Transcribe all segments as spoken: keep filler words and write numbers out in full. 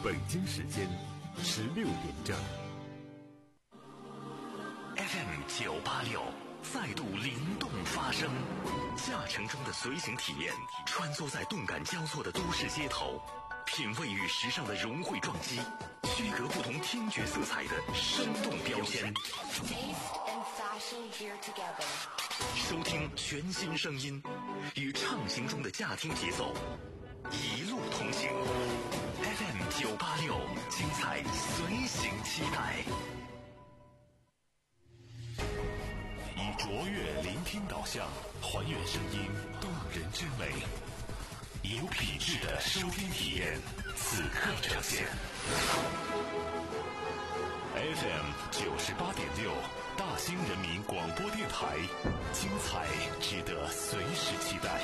北京时间十六点整。 F M 九八六再度灵动发声，驾乘中的随行体验，穿梭在动感交错的都市街头，品味与时尚的融汇撞击，区隔不同听觉色彩的生动标签。收听全新声音，与畅行中的驾听节奏，一路同行。F M 九八六，精彩随行期待。以卓越聆听导向，还原声音动人之美，以有品质的收听体验，此刻呈现。F M 九十八点六，大兴人民广播电台，精彩值得随时期待。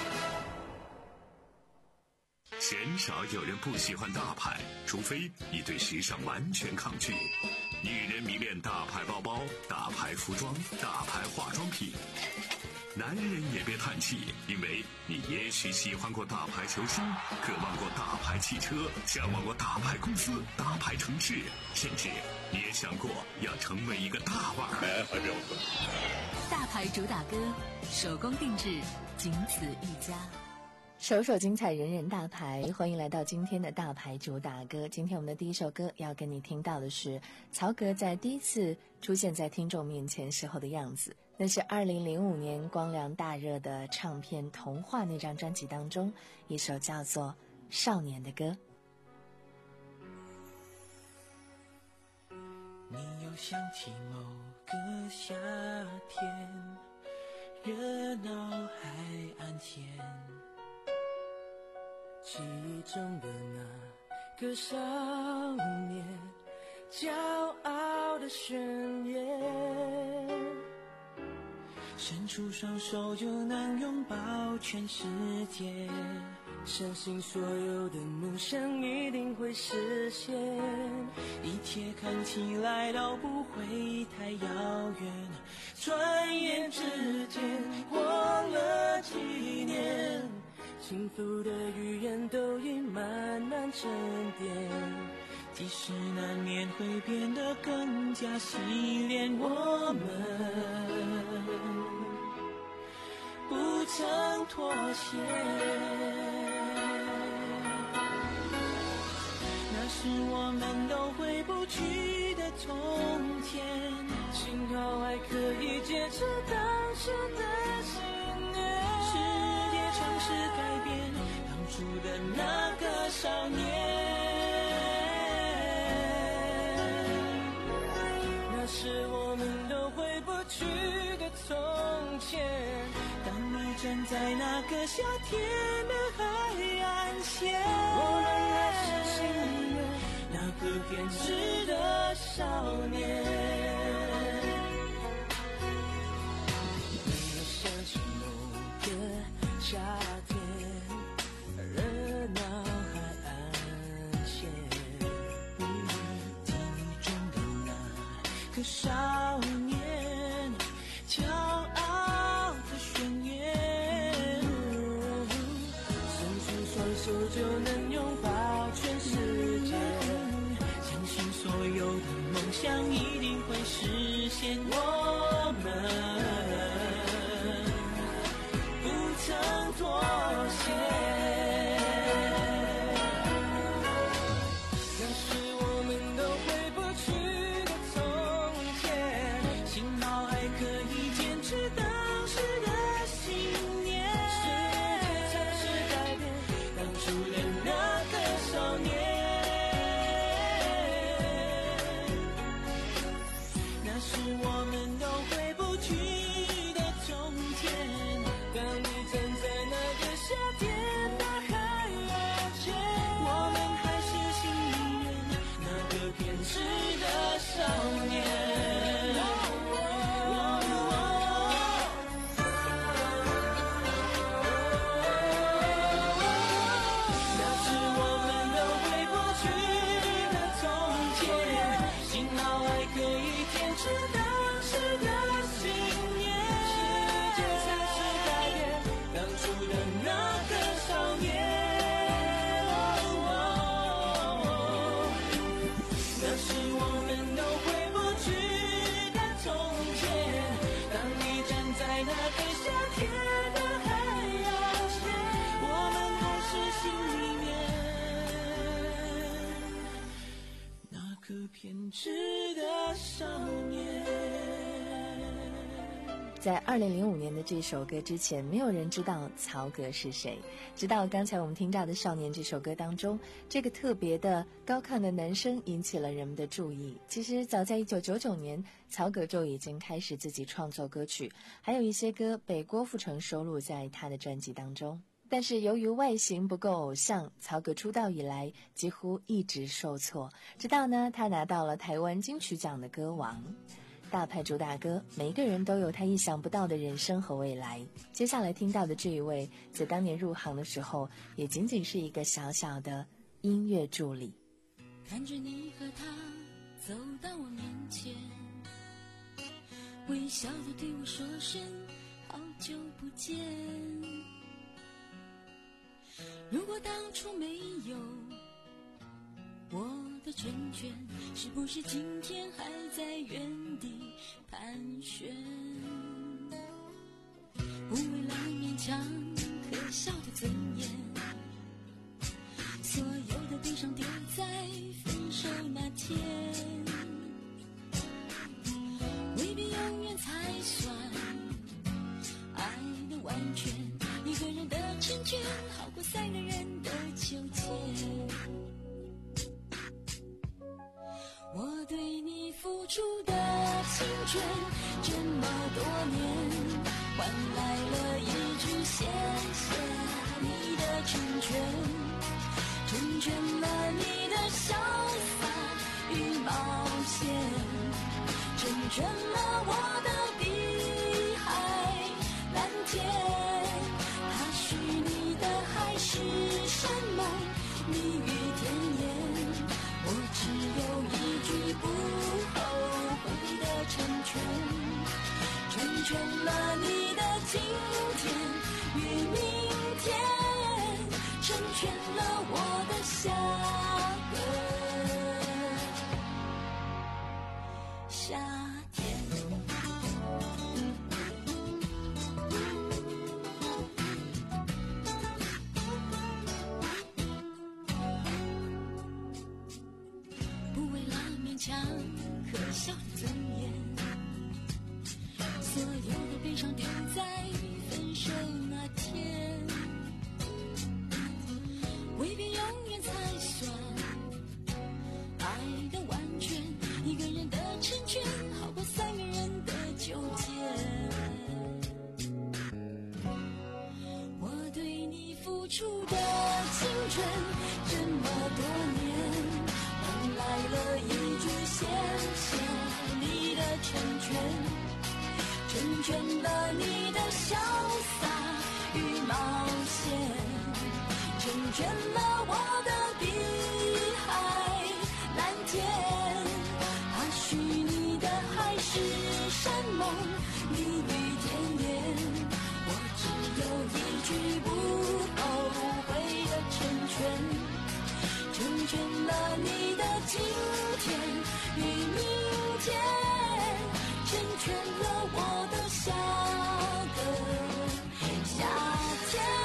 鲜少有人不喜欢大牌，除非你对时尚完全抗拒。女人迷恋大牌包包、大牌服装、大牌化妆品。男人也别叹气，因为你也许喜欢过大牌球星，渴望过大牌汽车，向往过大牌公司、大牌城市，甚至你也想过要成为一个大腕儿。还标准。 大牌主打歌，手工定制，仅此一家。 首首精彩，人人大牌，欢迎来到今天的大牌主打歌。今天我们的第一首歌要跟你听到的是曹格在第一次出现在听众面前时候的样子，那是二零零五年光良大热的唱片《童话》那张专辑当中一首叫做《少年》的歌。 你又想起某个夏天，热闹海岸线，记忆中的那个少年，骄傲的宣言，伸出双手就能拥抱全世界，相信所有的梦想一定会实现，一切看起来都不会太遥远，转眼之间过了几年，幸福的语言都已慢慢沉淀，即使难免会变得更加洗练，我们不曾妥协，那是我们都回不去的从前，幸好还可以坚持当时的信念，世界尝试改变当初的那个少年，那是我们都回不去的从前，当你站在那个夏天的海岸线，我们还是幸运那个偏执的少年。你又想起某个夏天，热闹海岸线，记忆中的那个少年，骄傲的宣言，伸出双手就能拥抱全世界，相信所有的梦想一定会实现，我们不曾妥协，那是我们都回不去的从前， 偏执的少年。 在二零零五年的这首歌之前，没有人知道曹格是谁。直到刚才我们听到的《少年》这首歌当中，这个特别的高亢的男声引起了人们的注意。其实早在一九九九年，曹格就已经开始自己创作歌曲，还有一些歌被郭富城收录在他的专辑当中。但是由于外形不够偶像，曹格出道以来几乎一直受挫，直到呢他拿到了台湾金曲奖的歌王。大牌主打歌，每一个人都有他意想不到的人生和未来。接下来听到的这一位，在当年入行的时候，也仅仅是一个小小的音乐助理。 看着你和他走到我面前，微笑地对我说声好久不见。如果当初没有我的成全，是不是今天还在原地盘旋？不为了勉强可笑的尊严，所有的悲伤丢在分手那天，未必永远才算爱的完全，一个人的成全好过三个人的纠结。我对你付出的青春这么多年，换来了一句谢谢你的成全，成全了你的潇洒与冒险，成全了我的碧海蓝天。它许你的海誓山盟蜜语甜言，我只有一句不后悔的成全，成全了你的今天与明天，成全了我的下个夏天。强可笑的尊严，所有的悲伤丢在分手那天，未必永远才算爱的完全，一个人的成全好过三个人的纠结。我对你付出的青春这么多年，换来了一句谢谢你的成全，成全了你的潇洒与冒险，成全了我的碧海蓝天。它许你的海誓山盟蜜语甜言，我只有一句不后悔的成全，成全了你的今天与明天，成全了我的下个夏天。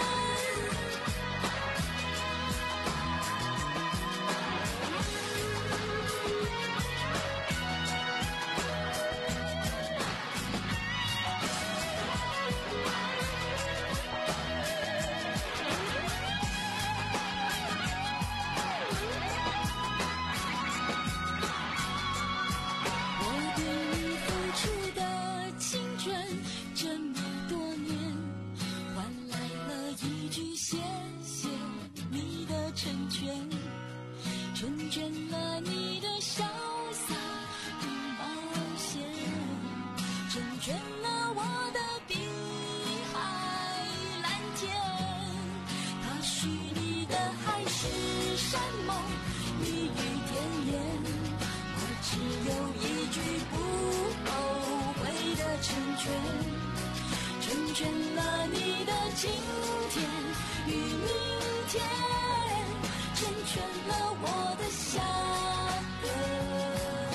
成全了你的潇洒与冒险，成全了我的碧海蓝天。它许你的海誓山盟蜜语甜言，我只有一句不后悔的成全，成全了你的今天与明天，成全了我的下个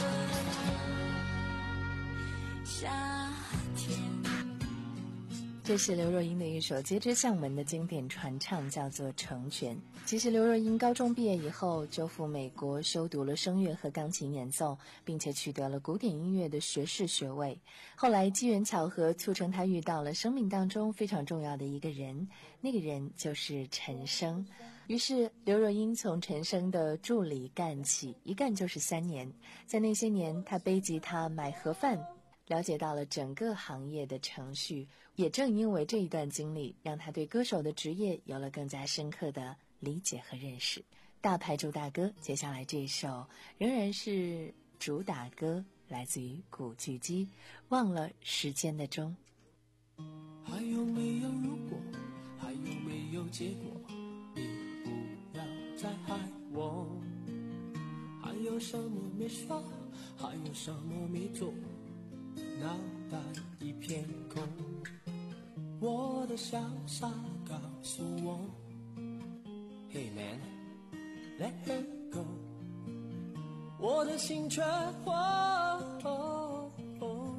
夏天。 这是刘若英的一首接之向门的经典传唱，叫做《成全》。其实刘若英高中毕业以后就赴美国修读了声乐和钢琴演奏，并且取得了古典音乐的学士学位。后来机缘巧合促成她遇到了生命当中非常重要的一个人，那个人就是陈升。于是刘若英从陈升的助理干起，一干就是三年。在那些年，她背吉他买盒饭，了解到了整个行业的程序。也正因为这一段经历，让他对歌手的职业有了更加深刻的理解和认识。大牌主打歌，接下来这首仍然是主打歌，来自于古巨基，忘了时间的钟。 还有没有如果，还有没有结果，你不要再害我。还有什么没说，还有什么没做，脑袋一片空。我的潇洒告诉我 Hey man, let her go。 我的心却火、哦哦、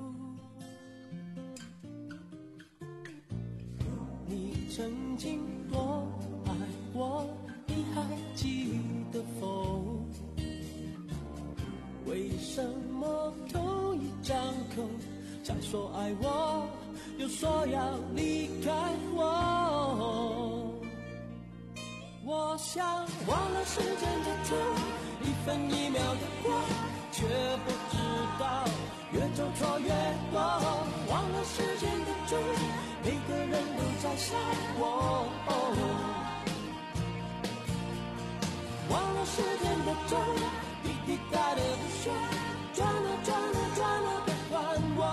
你曾经多爱我，你还记得否？为什么同一张口才说爱我，又说要离开我？我想忘了时间的钟，一分一秒的过，却不知道越走错越多。忘了时间的钟，每个人都在想我。忘了时间的钟，滴滴答的不说，转了转了转了别管我。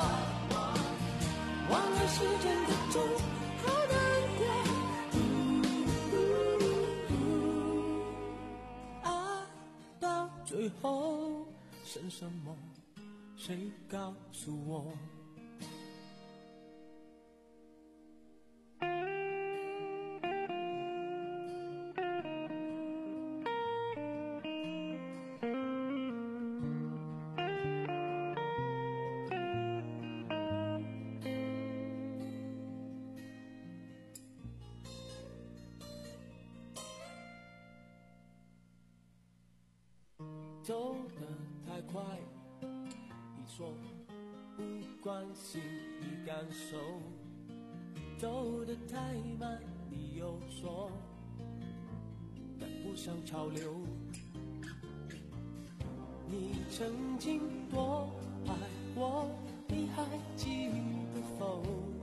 忘了时间的钟，好难过。爱到最后剩什么？谁告诉我？走得太快，你说不关心你感受；走得太慢，你又说赶不上潮流。你曾经多爱我，你还记得否？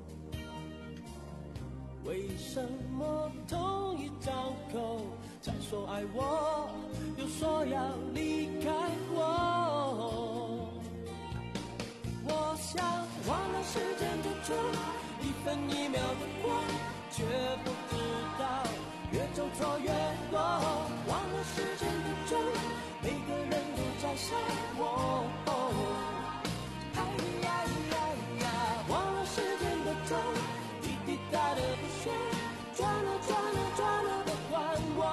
为什么同一张口才说爱我，又说要离开我？我想忘了时间的钟，一分一秒的过，却不知道越走错越多。忘了时间的钟，每个人都在想我。哎呀呀呀，忘了时间的钟，滴滴答的不说，转了转了转了别管我。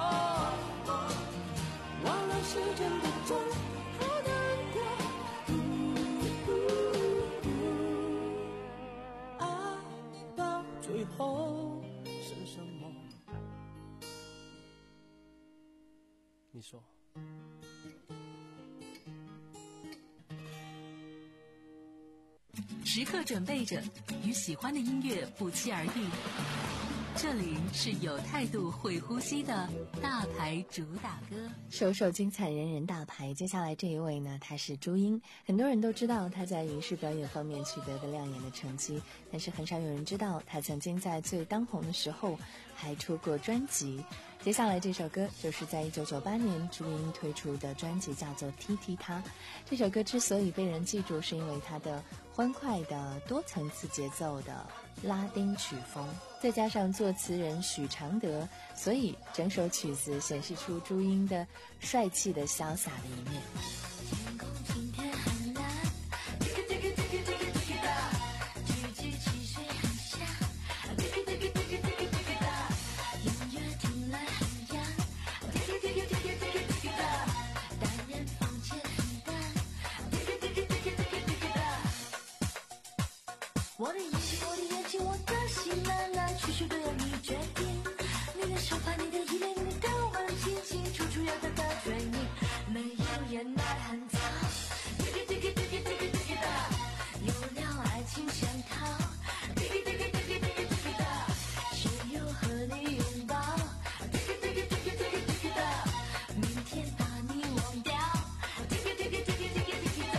忘了时间的钟，好难过。爱到最后剩什么？你说。 时刻准备着，与喜欢的音乐不期而遇。这里是有态度、会呼吸的大牌主打歌， 首首精彩，人人大牌。接下来这一位呢，她是朱茵，很多人都知道她在影视表演方面取得的亮眼的成绩，但是很少有人知道她曾经在最当红的时候还出过专辑。接下来这首歌就是在一九九八年朱茵推出的专辑，叫做《踢踢踏》。这首歌之所以被人记住，是因为它的欢快的多层次节奏的拉丁曲风，再加上作词人许常德，所以整首曲子显示出朱茵的帅气的潇洒的一面。 天空今天很蓝，滴个滴个滴个滴个滴个哒，举起汽水很香，滴个滴个滴个滴个滴个哒，音乐听了很痒，滴个滴个滴个滴个滴个哒，单人房间很淡，滴个滴个滴个滴个滴个哒，我的眼睛，我的眼睛，我的心。 处处有他的追忆，没有人爱很早，滴滴滴滴滴滴滴滴滴的，有了爱情像逃，滴滴滴滴滴滴滴滴滴的，谁又和你拥抱，滴滴滴滴滴滴滴滴滴的，明天把你忘掉，滴滴滴滴滴滴滴滴滴的，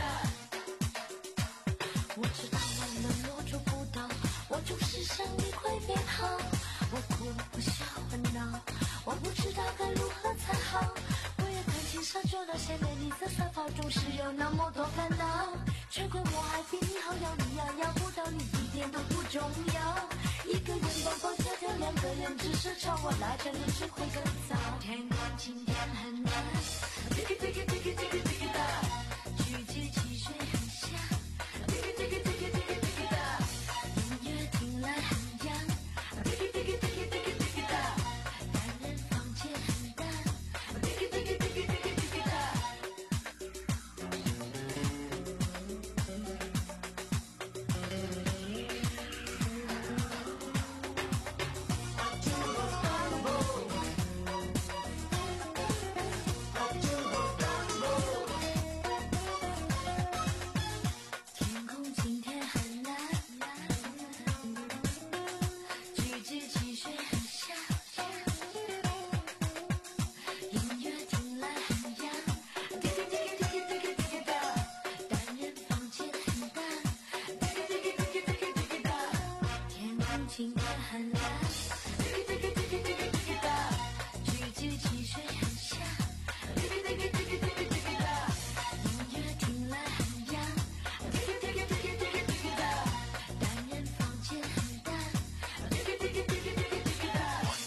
我知道我们我做不到，我就是想你快变好，我哭我笑我闹，我不知道该如何才好，我也看清上就那些美丽的散发，总是有那么多烦恼，却怪我还比你好，要你要要不到你一点都不重要，一个人蹦蹦跳跳，两个人只是吵，我来这里只会更糟。天空今天很蓝，滴滴滴滴滴滴滴滴滴的，聚集汽水很香，滴滴滴滴滴滴滴滴滴的，音乐听来很痒，滴滴滴滴滴滴滴滴滴的，单人房间很淡，滴滴滴滴滴滴滴滴滴的。天空今天很蓝，聚集汽水很香，音乐听来很痒，滴滴滴滴滴滴滴滴的，单人房间很淡，滴滴滴滴滴滴滴滴的，天空今天很蓝，滴滴滴滴滴滴滴滴的，聚集汽水很香，滴滴滴滴滴滴滴滴的，音乐听来很痒，滴滴滴滴滴滴滴滴的，单人房间很淡，滴滴滴滴滴滴滴滴的。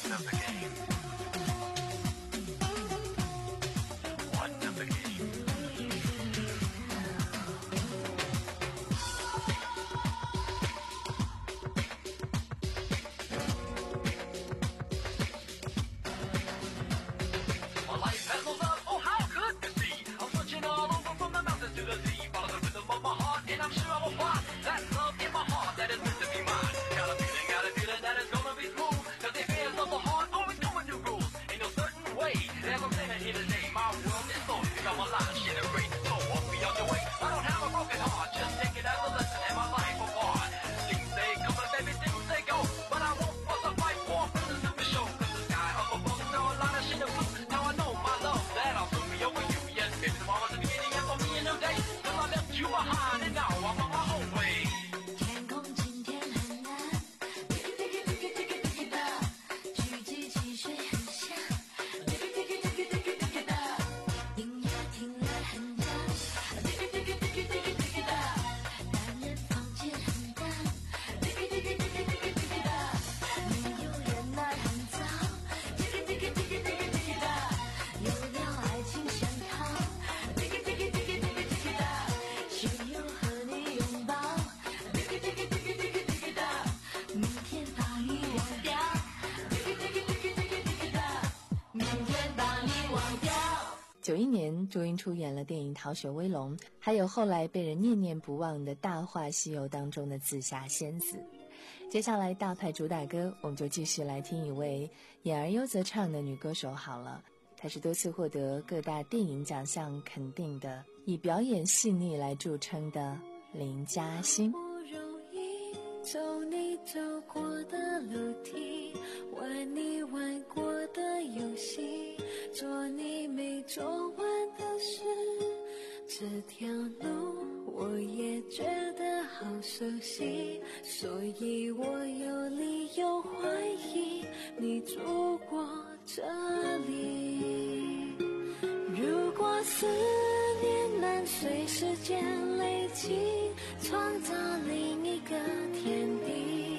My life has no love, oh how could this be? I'm searching all over from the mountains to the sea, follow the rhythm of my heart, and I'm sure I will find that love in my heart that is meant to be mine. Got a feeling, got a feeling that it's gonna be smooth, cause the affairs of the heart always come with new rules. Ain't no certain way, as I'm standing here today, my world is so big, I'm a lot of shit and great. So walk me out your way, I don't have a broken heart, just take it as a lesson in my life apart. Things they come and baby, things they go, but I won't fuss a fight for a princess to be show, cause the sky up above is now a lot of shit and blue. Now I know my love, that I'll soon be over you. Yes, baby, tomorrow's the beginning and for me a new day, cause I left you behind and now I'm on my own way. 天空今天很蓝，滴滴滴滴滴滴滴滴的，聚集汽水很香，滴滴滴滴滴滴滴滴的，音乐听来很痒，滴滴滴滴滴滴滴滴的，单人房间很淡，滴滴滴滴滴滴滴滴的，没有人爱很早，滴滴滴滴滴滴滴滴的，有了爱情像逃，滴滴滴滴滴滴滴滴的，谁又和你拥抱，滴滴滴滴滴滴滴滴的，明天把你忘掉，滴滴滴滴滴滴滴滴的，明天把你忘掉。 九一年，朱茵出演了电影《逃学威龙》，还有后来被人念念不忘的《大话西游》当中的紫霞仙子。接下来大牌主打歌，我们就继续来听一位演而优则唱的女歌手好了。她是多次获得各大电影奖项肯定的，以表演细腻来著称的林嘉欣。 不容易走你走过的楼梯，玩你玩过的游戏，做你没做完的事，这条路我也觉得好熟悉，所以我有理由怀疑你住过这里。如果思念能随时间累积，创造另一个天地，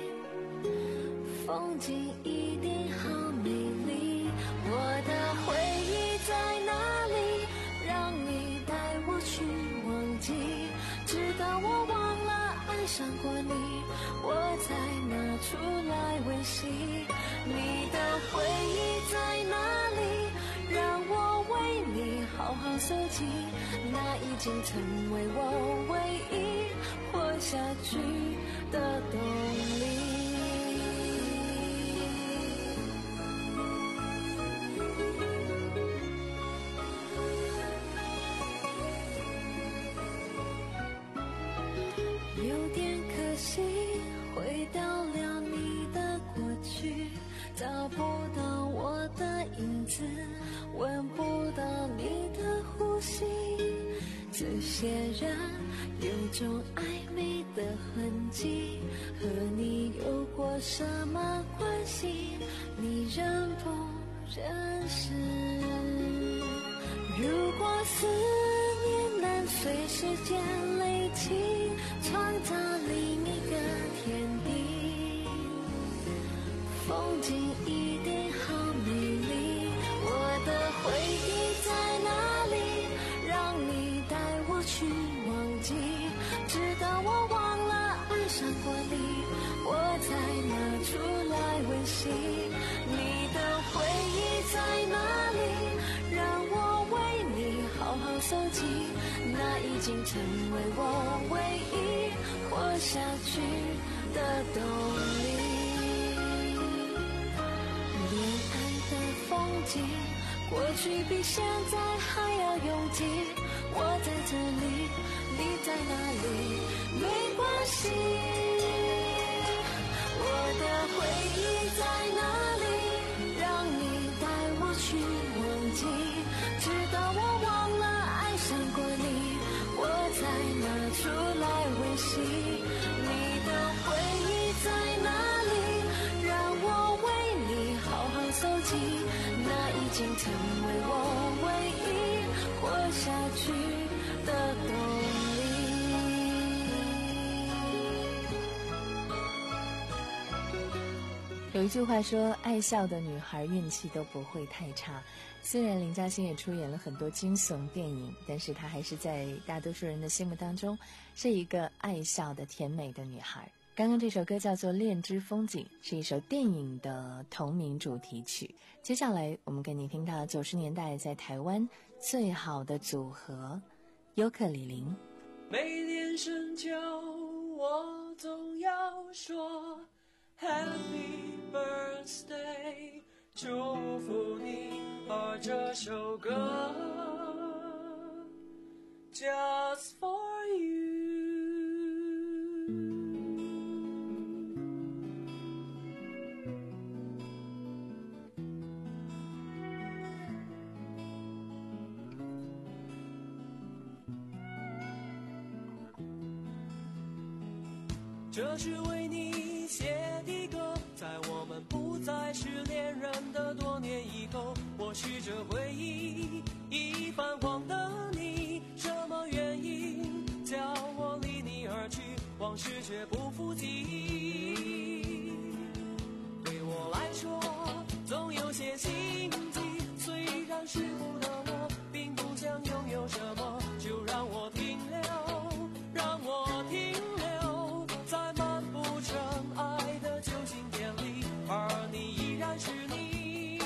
风景一定好美丽。我的回忆在哪里？让你带我去忘记，直到我忘了爱上过你，我才拿出来温习。你的回忆在哪里？让我为你好好收集，那已经成为我唯一活下去的动力。 些人有种暧昧的痕迹，和你有过什么关系？你认不认识？如果思念能随时间累积，创造另一个天地，风景一定好美丽。我的回忆在哪里？让你带我去忘记，直到我忘了爱上过你，我才拿出来温习。你的回忆在哪里？让我为你好好搜集，那已经成为我唯一活下去的动力。恋爱的风景，过去比现在还要拥挤。我在这里，你在哪里？没关系。我的回忆在哪里？让你带我去忘记，直到我忘了爱上过你，我才拿出来温习。你的回忆在哪里？让我为你好好搜集，那已经成为我唯一活下去的动力。 有一句话说，爱笑的女孩运气都不会太差。虽然林嘉欣也出演了很多惊悚电影，但是她还是在大多数人的心目当中是一个爱笑的甜美的女孩。刚刚这首歌叫做《恋之风景》，是一首电影的同名主题曲。接下来我们给你听到九十年代在台湾最好的组合尤克里里。 每年深秋我总要说 Happy Birthday， 祝福你，而这首歌 Just for you。这是为你写的歌，在我们不再是恋人的多年以后，我试着回忆已泛黄的你，什么原因叫我离你而去，往事却不复记忆。对我来说总有些心悸，虽然世故的我并不想拥有什么，就让我停留，让我停留在漫步尘埃的旧信典里，而你依然是你。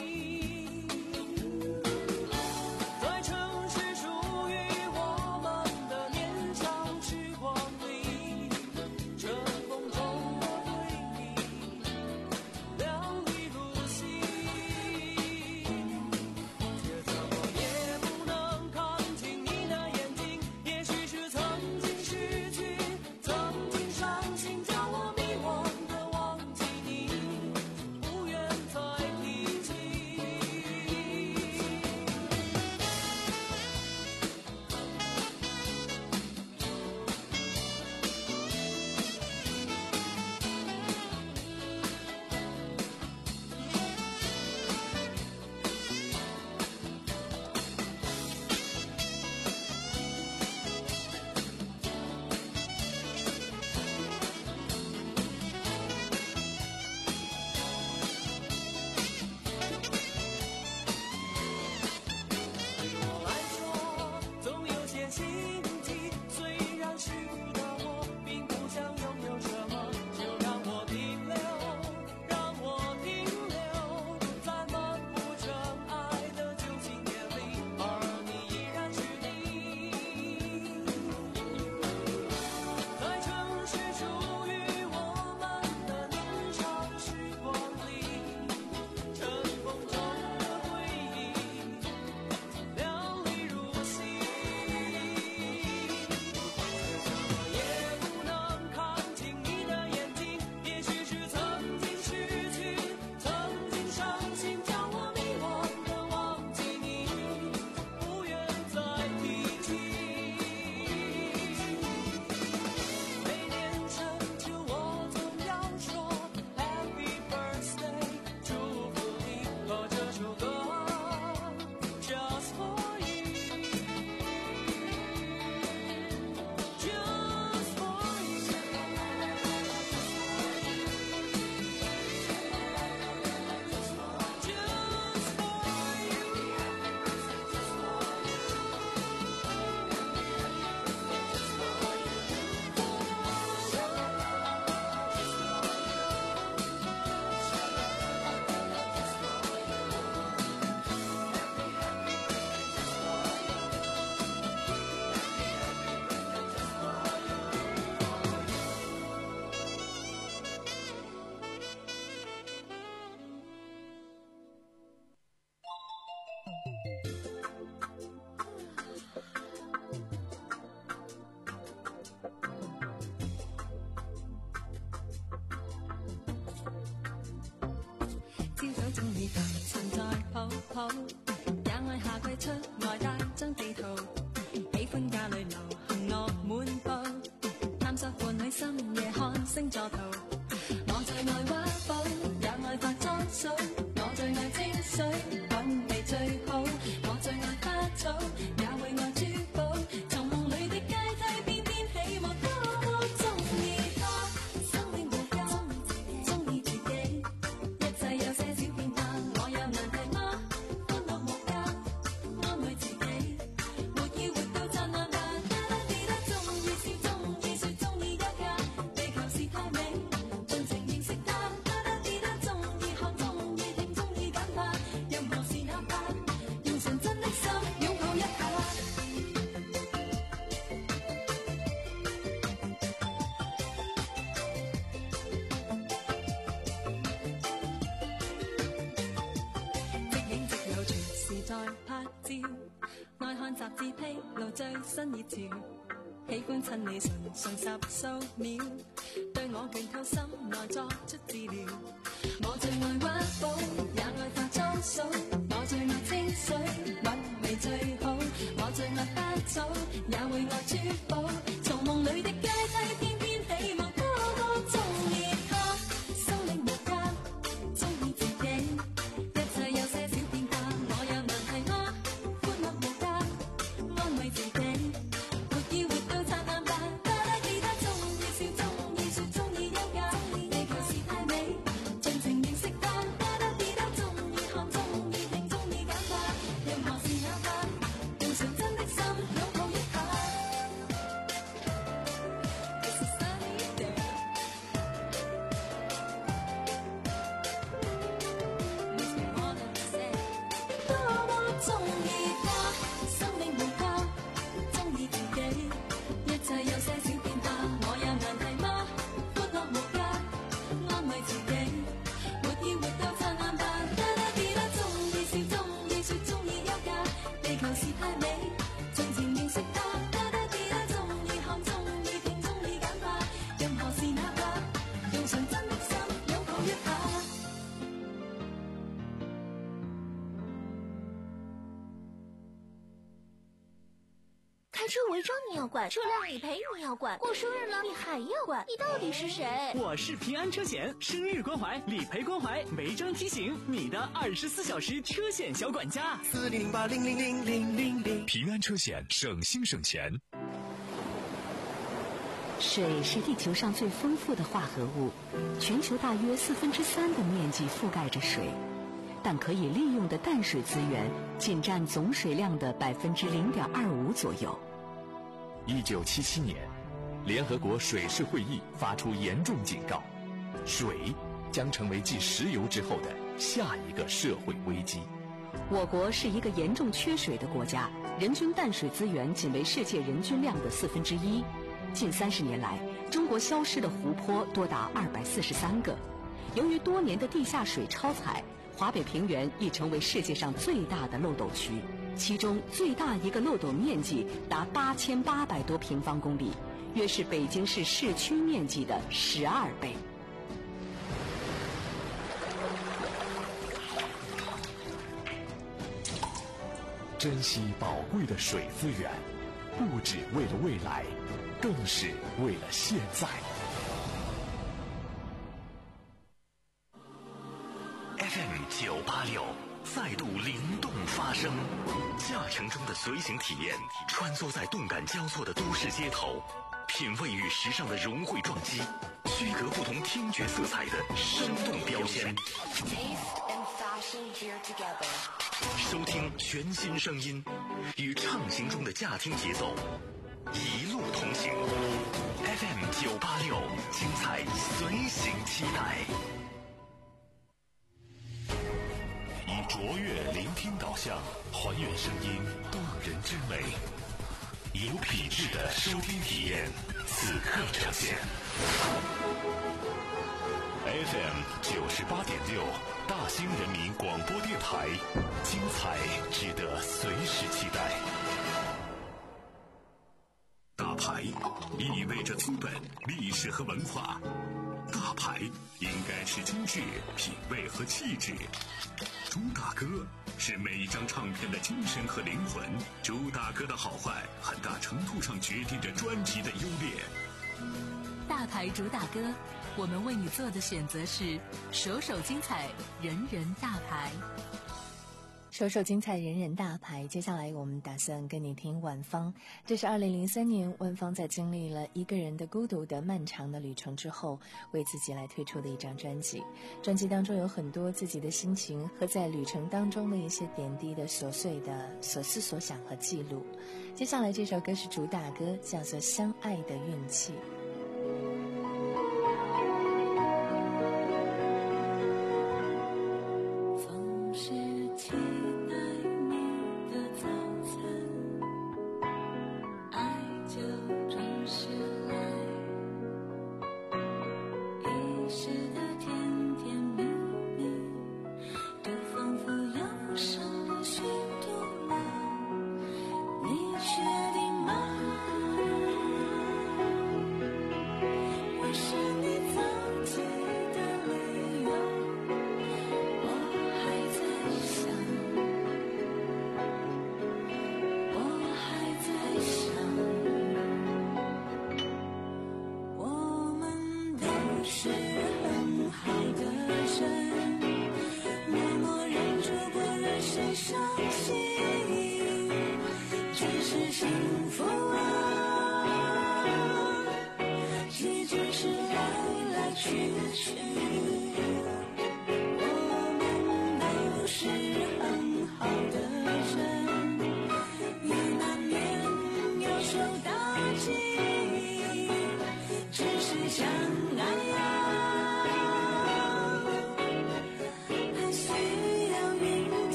在城市属于我们的年少时光里，尘封中中意舊情再抱抱，也愛夏季出外帶張地圖，喜歡家裏流行樂滿布，探索伴侶深夜看星座圖。我最愛畫布，也愛化妝水，我最愛清水，韻味最好。我最愛花草，也會愛珠寶，從夢裏的階梯翩翩起舞，多麼中意他。生命無價，中意自己，一切有些小變化，我有難題嗎？歡樂無價，安慰自己，沒要活到燦爛吧。啦啦啲啦，中意笑，中意說，中意休假，地球是太美，盡情認識它。啦啦啲啦，中意看，中意聽，中意簡化，任何事哪怕用純真的心擁抱一下。即影即有隨時在拍照，愛看雜誌披露最新熱潮，喜歡親你純純十數秒，對我拳透心內作出治療。我最愛畫布，也愛化妝掃，我最愛清水，韻味最好。我最愛花草，也會愛珠寶，從夢裏的階梯翩翩起舞，多麼中意他。生命無價，中意自己，一切有些小變化，我有難題嗎？歡樂無價，安慰自己，沒要活到燦爛吧。啦啦啲啦，中意笑，中意說，中意休假，地球是太美，盡情認識它。啦啦啲啦，中意看，中意聽，中意簡化，任何事哪怕用純真的心擁抱一下。It's a sunny day. Makes me wanna say， 多麼中意他，生命無價，中意自己，一切有些小變化，我有難題嗎？歡樂無價，安慰自己，沒要活到燦爛吧。啦啦啲啦，中意笑，中意說，中意休假，地球是太美，盡情認識它。啦啦啲啦，中意看，中意聽，中意簡化，任何事哪怕用純真的心擁抱一下。 开车违章你要管，车辆理赔你要管，过生日了你还要管，你到底是谁？ 我是平安车险，生日关怀、理赔关怀、违章提醒，你的二十四小时车险小管家。 四零零八零零零零零零。 平安车险，省心省钱。 水是地球上最丰富的化合物，全球大约四分之三的面积覆盖着水，但可以利用的淡水资源仅占总水量的百分之零点二五左右。 一九七七年，联合国水事会议发出严重警告，水将成为继石油之后的下一个社会危机。 我国是一个严重缺水的国家，人均淡水资源仅为世界人均量的四分之一。近三十年来，中国消失的湖泊多达二百四十三个。由于多年的地下水超采，华北平原已成为世界上最大的漏斗区，其中最大一个漏斗面积达八千八百多平方公里，约是北京市市区面积的十二倍。 珍惜宝贵的水资源，不只为了未来，更是为了现在。 F M 九八六再度灵动发声，驾乘中的随行体验，穿梭在动感交错的都市街头，品味与时尚的融汇撞击，区隔不同听觉色彩的生动标签。收听全新声音，与畅行中的驾听节奏，一路同行。F M 九八六，精彩随行期待。以卓越聆听导向，还原声音动人之美，有品质的收听体验，此刻呈现。F M 九十八点六，大兴人民广播电台，精彩值得随时期待。大牌意味着资本、历史和文化，大牌牌应该是精致、品味和气质。朱大哥是每一张唱片的精神和灵魂，朱大哥的好坏很大程度上决定着专辑的优劣。 大牌主打歌，我们为你做的选择是首首精彩，人人大牌。 首首精彩，人人大牌。接下来我们打算跟你听万芳，这是二零零三年万芳在经历了一个人的孤独的漫长的旅程之后，为自己来推出的一张专辑。专辑当中有很多自己的心情和在旅程当中的一些点滴的琐碎的所思所想和记录。接下来这首歌是主打歌，叫做《相爱的运气》。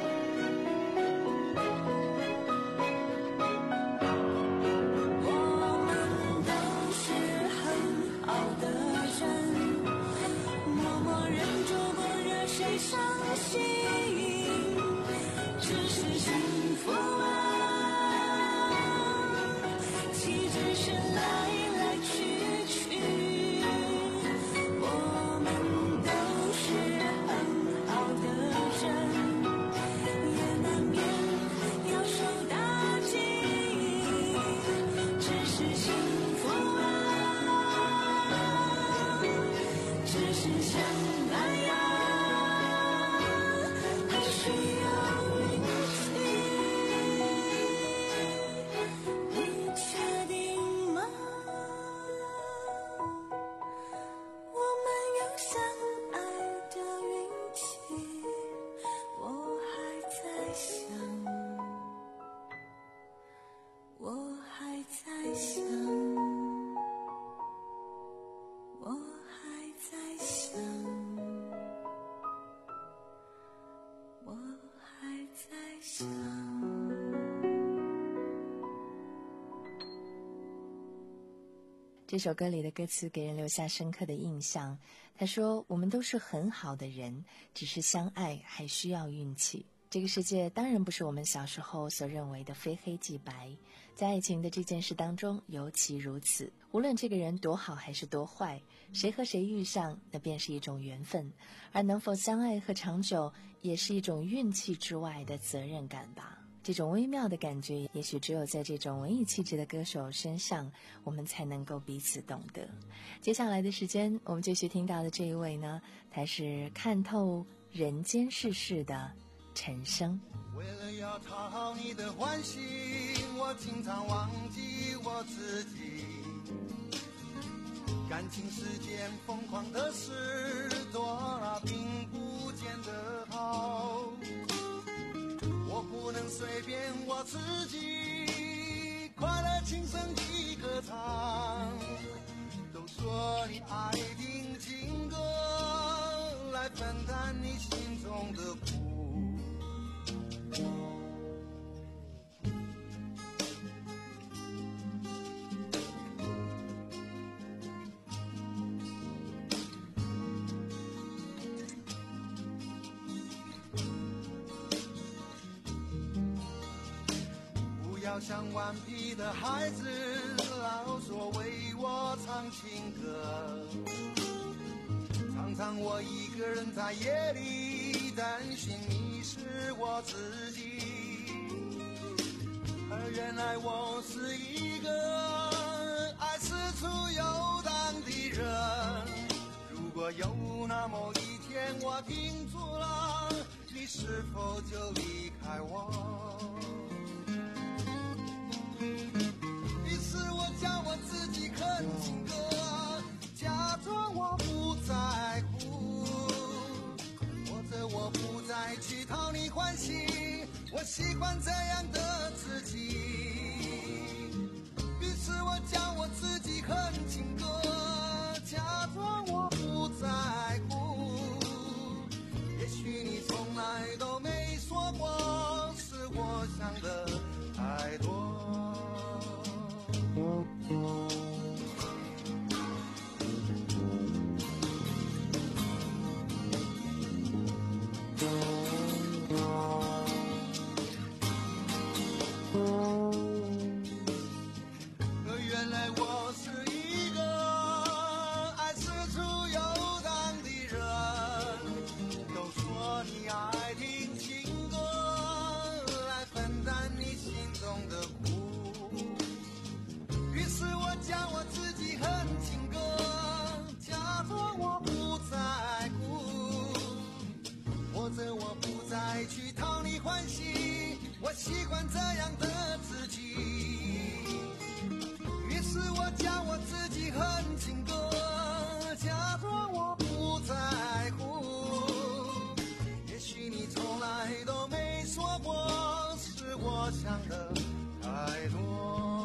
我我还在想，我还在想，我还在想。 这首歌里的歌词给人留下深刻的印象。他说，我们都是很好的人，只是相爱还需要运气。这个世界当然不是我们小时候所认为的非黑即白，在爱情的这件事当中尤其如此。无论这个人多好还是多坏，谁和谁遇上，那便是一种缘分，而能否相爱和长久，也是一种运气之外的责任感吧。这种微妙的感觉，也许只有在这种文艺气质的歌手身上，我们才能够彼此懂得。接下来的时间，我们继续听到的这一位呢，他是看透人间世事的陈升。 为了要讨好你的欢心，我经常忘记我自己。感情世间疯狂的事多了，并不见得好。我不能随便我自己，快乐轻声地歌唱。都说你爱听情歌，来分担你心中的苦。不要像顽皮的孩子，老说为我唱情歌。常常我一个人在夜里担心迷失我自己，而原来我是一个爱四处游荡的人。如果有那么一天我停住了，你是否就离开我？于是我将我自己哼情歌，假装我不在乎，或者我不再去讨你欢喜，我习惯这样的自己。于是我将我自己哼情歌，假装我不在乎，也许你从来都没说过，是我想的太多。可原来我是一个爱四处游荡的人。都说你爱听情歌，来分担你心中的苦。于是我将我自己哼情歌，假装我不在乎，或者我不再去讨你欢喜，我习惯这样的自己。于是我将我自己哼情歌，假装我不在乎，也许你从来都没说过，是我想的太多。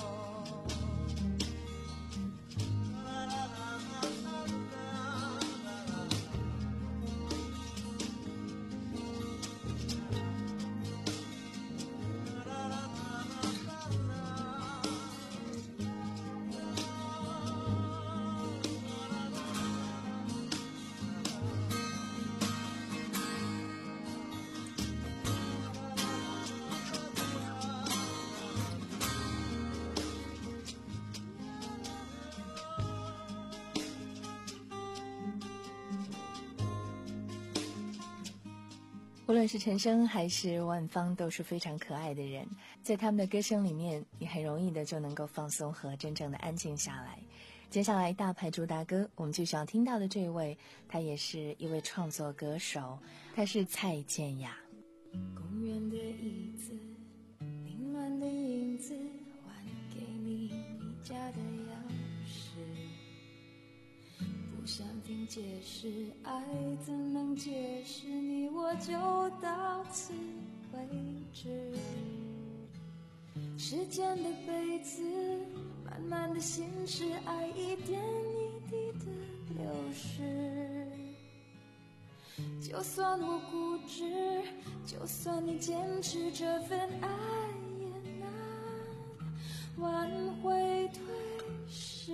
无论是陈升还是万芳都是非常可爱的人，在他们的歌声里面，你很容易的就能够放松和真正的安静下来。接下来大牌主打歌，我们就想听到的这位，他也是一位创作歌手，他是蔡健雅。 公园的椅子，凌乱的影子，还给你你家的钥匙。不想听解释，爱怎能解释你我就到此为止。 时间的杯子，慢慢的心事，爱一点一滴的流逝。就算我固执，就算你坚持，这份爱也难挽回退时。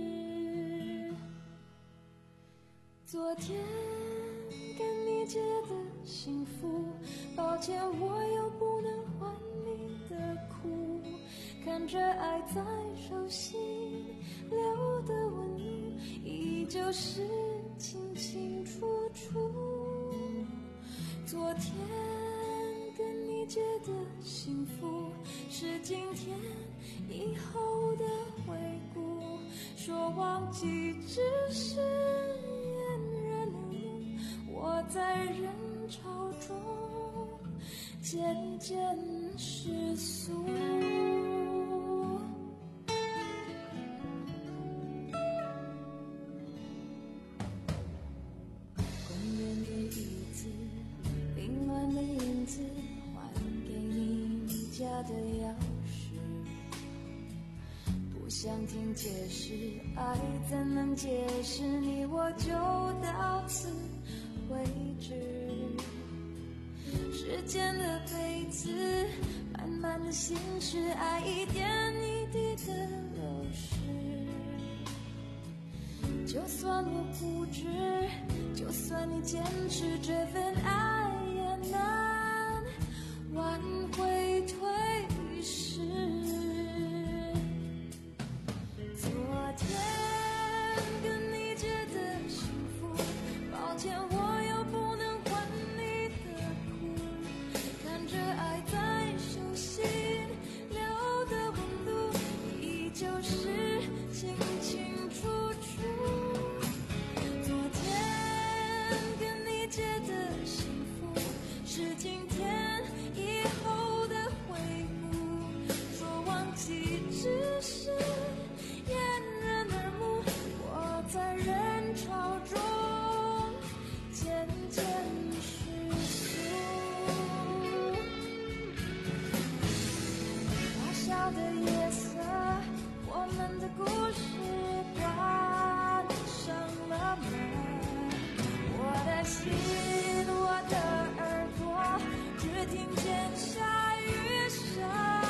昨天跟你借的幸福，抱歉我又不能还你的苦。看着爱在手心留的纹路，依旧是清清楚楚。昨天跟你借的幸福，是今天以后的回顾。说忘记只是嫣然而入，我在人潮中渐渐失速。的钥匙，不想听解释，爱怎能解释你我就到此为止。时间的杯子，慢慢的心事，爱一点一滴的流逝。就算我固执，就算你坚持，这份爱也难挽回退时。昨天跟你借的幸福，抱歉我又不能还你的苦。看着爱在手心留的纹路，依旧是清清楚楚。昨天跟你借的幸福，是今天以后的回顾。说忘记只是嫣然而目，我在人潮中渐渐失速。小小的夜色，我们的故事关上了门。我的心，我的耳朵，只听见下雨声。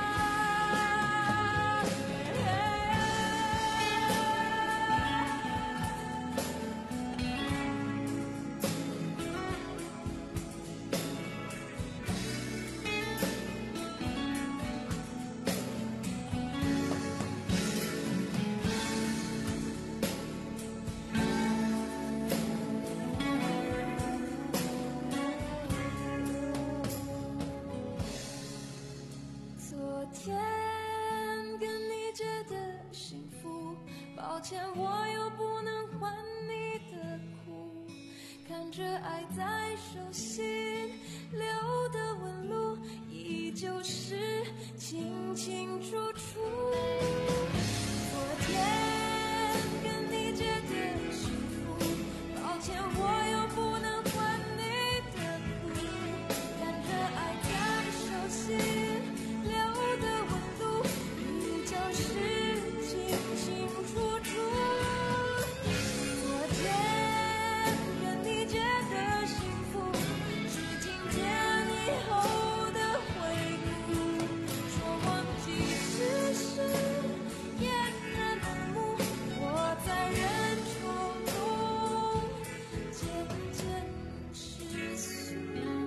昨天跟你借的幸福，抱歉我又不能还你的苦。看着爱在手心留的纹路，依旧是清清楚楚。昨天跟你借的幸福，抱歉我又不能还你的苦。看着爱在手心留的纹路，依旧是清清楚楚。昨天跟你借的幸福，是今天以后的回顾。说忘记只是嫣然而目，我在人潮中渐渐失速。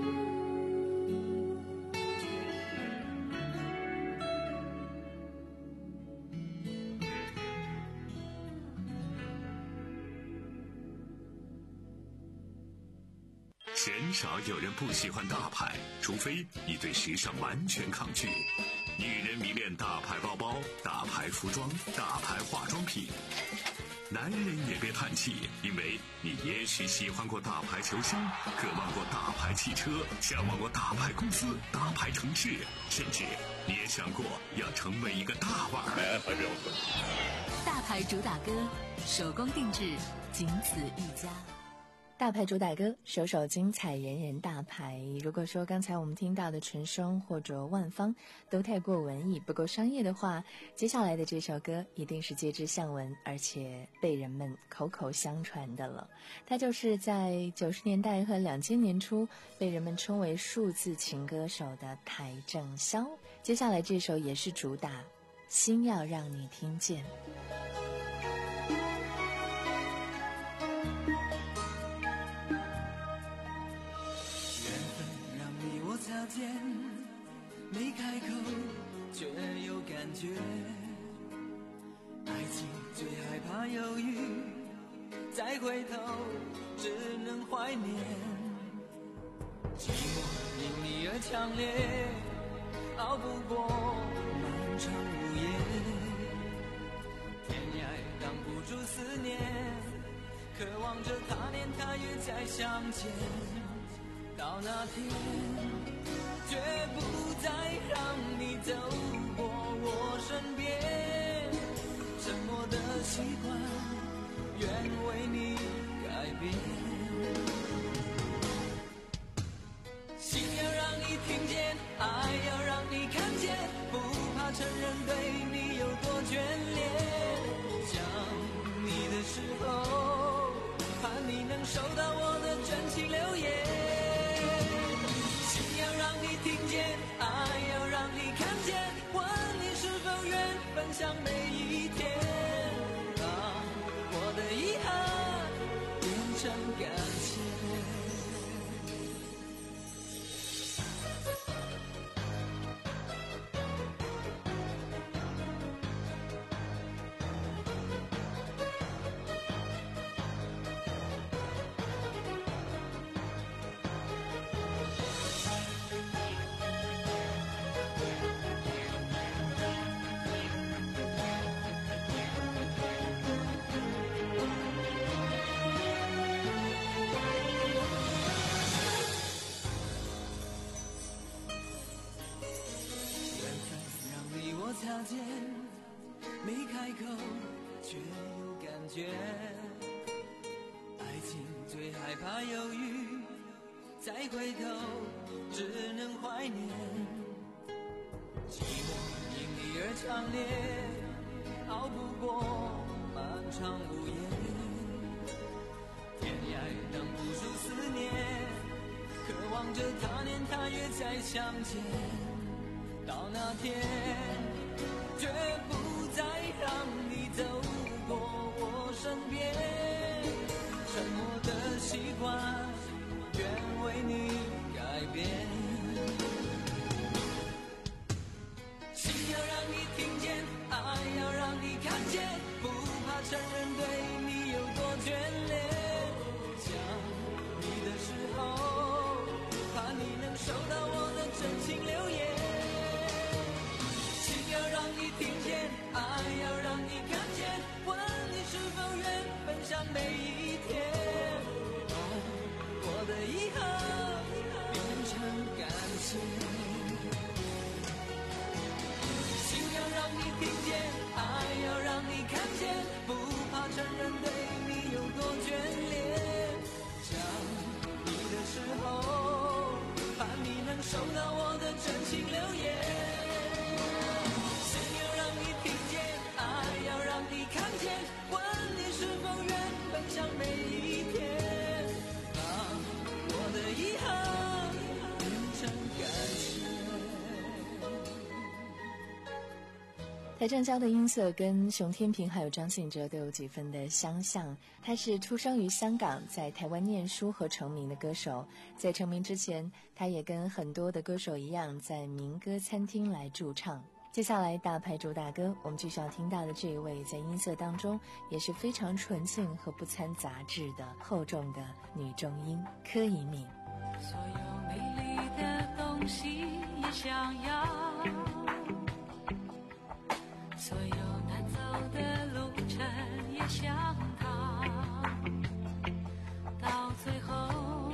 鲜少有人不喜欢大牌，除非你对时尚完全抗拒。女人迷恋大牌包包、大牌服装、大牌化妆品。男人也别叹气，因为你也许喜欢过大牌球星，渴望过大牌汽车，向往过大牌公司、大牌城市，甚至你也想过要成为一个大腕儿。 大牌主打歌，手工定制，仅此一家。 大牌主打歌，首首精彩，人人大牌。如果说刚才我们听到的陈升或者万芳都太过文艺不够商业的话，接下来的这首歌一定是街知巷闻，而且被人们口口相传的了。它就是在九十年代和两千年初被人们称为数字情歌手的邰正宵。接下来这首也是主打，心要让你听见。 擦肩，没开口，却有感觉。爱情最害怕犹豫，再回头，只能怀念。寂寞因你而强烈，熬不过漫长午夜。天涯挡不住思念，渴望着他年他月再相见。到那天，绝不再让你走过我身边，沉默的习惯，愿为你改变。心要让你听见，爱要让你看见，不怕承认对你有多眷恋。想你的时候，盼你能收到我的真情留言。听见，爱要让你看见，问你是否愿分享每一天，让我的遗憾变成感谢。擦肩，没开口，却有感觉。爱情最害怕犹豫，再回头，只能怀念。寂寞因你而强烈，熬不过漫长午夜。天涯挡不住思念，渴望着他年他月再相见。到那天，绝不再让你走过我身边，沉默的习惯，愿为你改变。心要让你听见，爱要让你看见，不怕承认对你有多眷恋。想你的时候，怕你能收到我的真情留言。让你听见，爱要让你看见，问你是否愿分享每一天，让我的遗憾变成感谢。心要让你听见，爱要让你看见，不怕承认对你有多眷恋。想你的时候，盼你能收到我的真情留言。你看见，问你是否愿分享每一天，让我的遗憾变成感谢。邰正宵的音色跟熊天平还有张信哲都有几分的相像。他是出生于香港，在台湾念书和成名的歌手。在成名之前，他也跟很多的歌手一样，在民歌餐厅来驻唱。接下来大牌主打歌，我们继续要听到的这一位，在音色当中也是非常纯净和不掺杂质的厚重的女中音柯以敏。 所有美丽的东西也想要，所有难走的路程也想逃，到最后，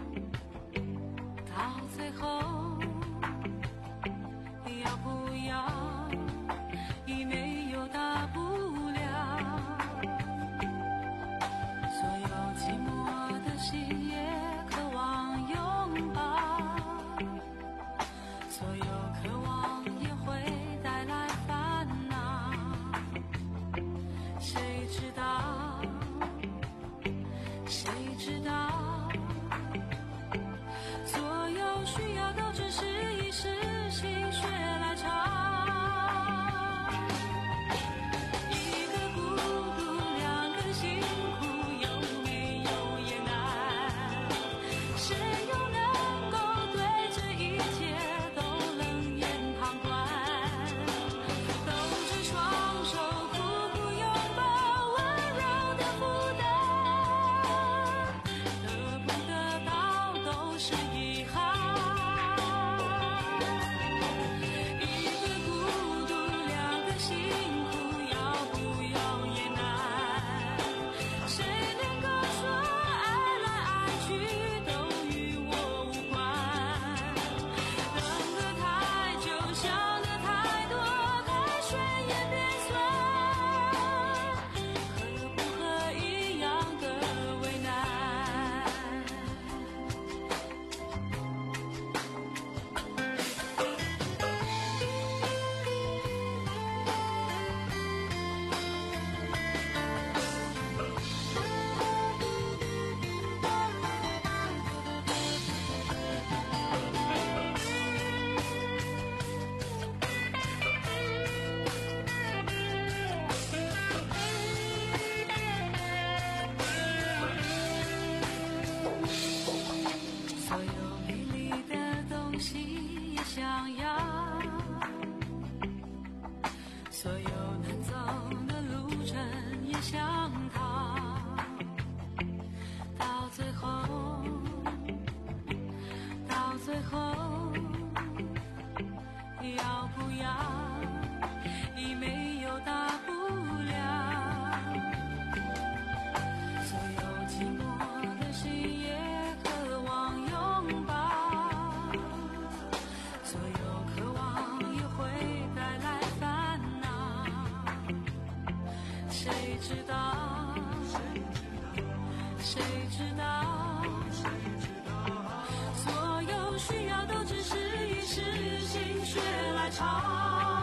到最后要不要已没有大不了，所有寂寞的心所有难走的路程也像他，到最后，到最后，要不要已没有大不了，所有寂寞的心也渴望拥抱，所有渴望也会带来烦恼，谁知道，谁知道，所有需要都只是一时心血来潮。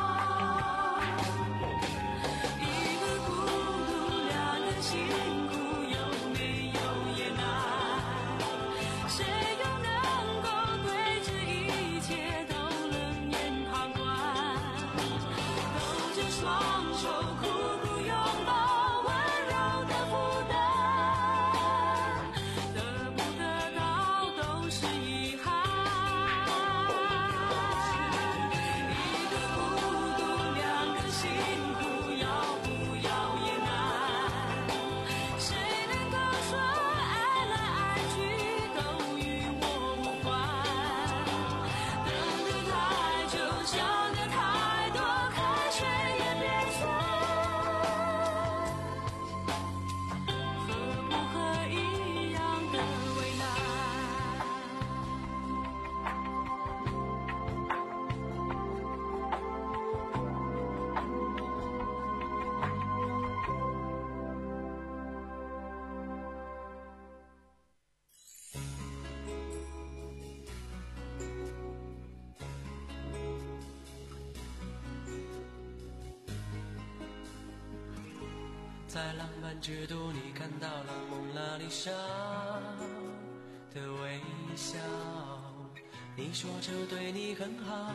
在浪漫之都，你看到了蒙娜丽莎的微笑，你说这对你很好，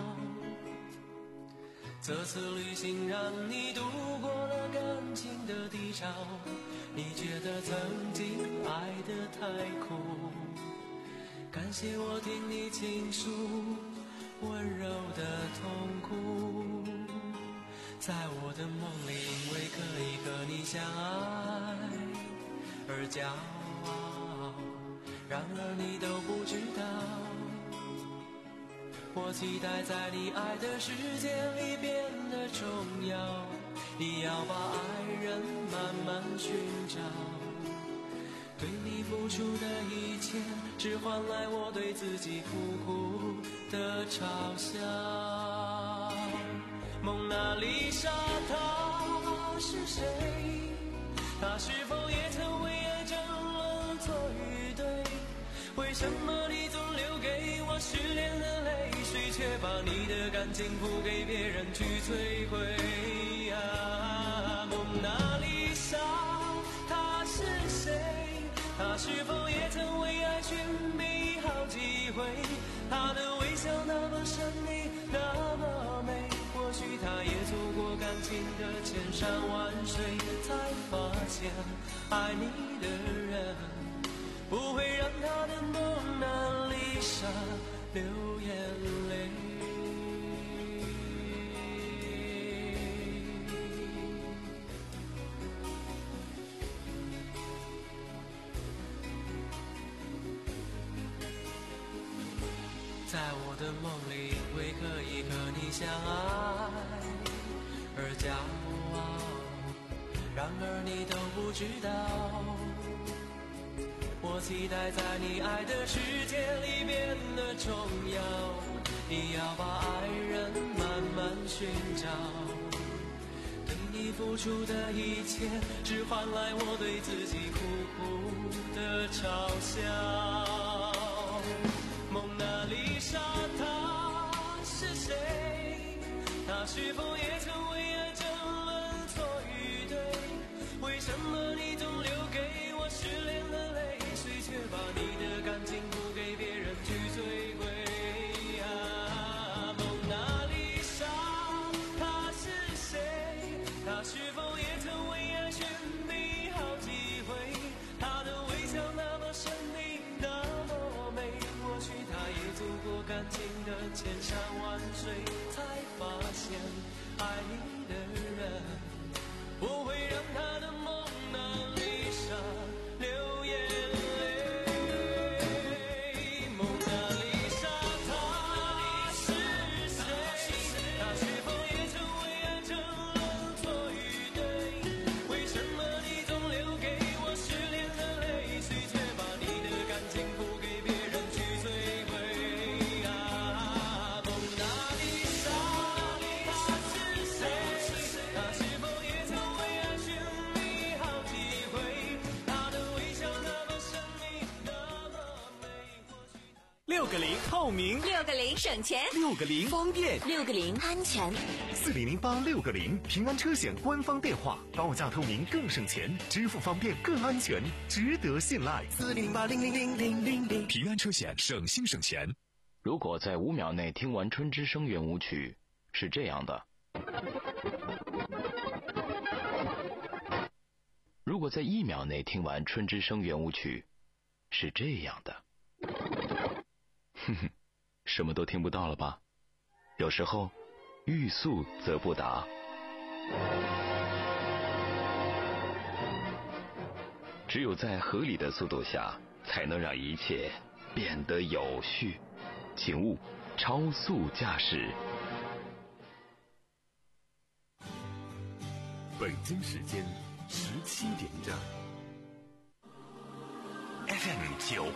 这次旅行让你度过了感情的低潮，你觉得曾经爱得太苦，感谢我听你倾诉温柔的痛苦，在我的梦里因为可以和你相爱而骄傲，然而你都不知道，我期待在你爱的世界里变得重要，你要把爱人慢慢寻找，对你付出的一切只换来我对自己苦苦的嘲笑。蒙娜丽莎她是谁？她是否也曾为爱争论错与对？为什么你总留给我失恋的泪水，却把你的感情付给别人去摧毁啊？蒙娜丽莎她是谁？她是否也曾为爱寻觅好几回？她的微笑那么神秘，那么美，或许他也走过感情的千山万水，才发现爱你的人不会让他的蒙娜丽莎流眼泪。在我的梦里为可以和你相爱而骄傲，然而你都不知道，我期待在你爱的世界里变得重要，你要把爱人慢慢寻找，对你付出的一切只换来我对自己苦苦的嘲笑。蒙娜丽莎她是谁？她是否也曾为爱争论错与对？为什么你总留给我失恋的泪水，却把你的感情付给别人去摧毁啊？蒙娜丽莎她是谁？她是否也曾为爱寻觅好几回？她的微笑那么神秘，那么美，或许她也走过感情的千山万水，才发现爱你个零透明， 六个零省钱， 六个零方便， 六个零安全。 四零零八六个零，平安车险官方电话，报价透明更省钱，支付方便更安全，值得信赖。 四零零八零零零零零零， 平安车险省心省钱。 如果在五秒内听完《春之声》圆舞曲，是这样的。如果在一秒内听完《春之声》圆舞曲，是这样的。哼哼，什么都听不到了吧？有时候，欲速则不达。只有在合理的速度下，才能让一切变得有序。请勿超速驾驶。 北京时间十七点整。F M 九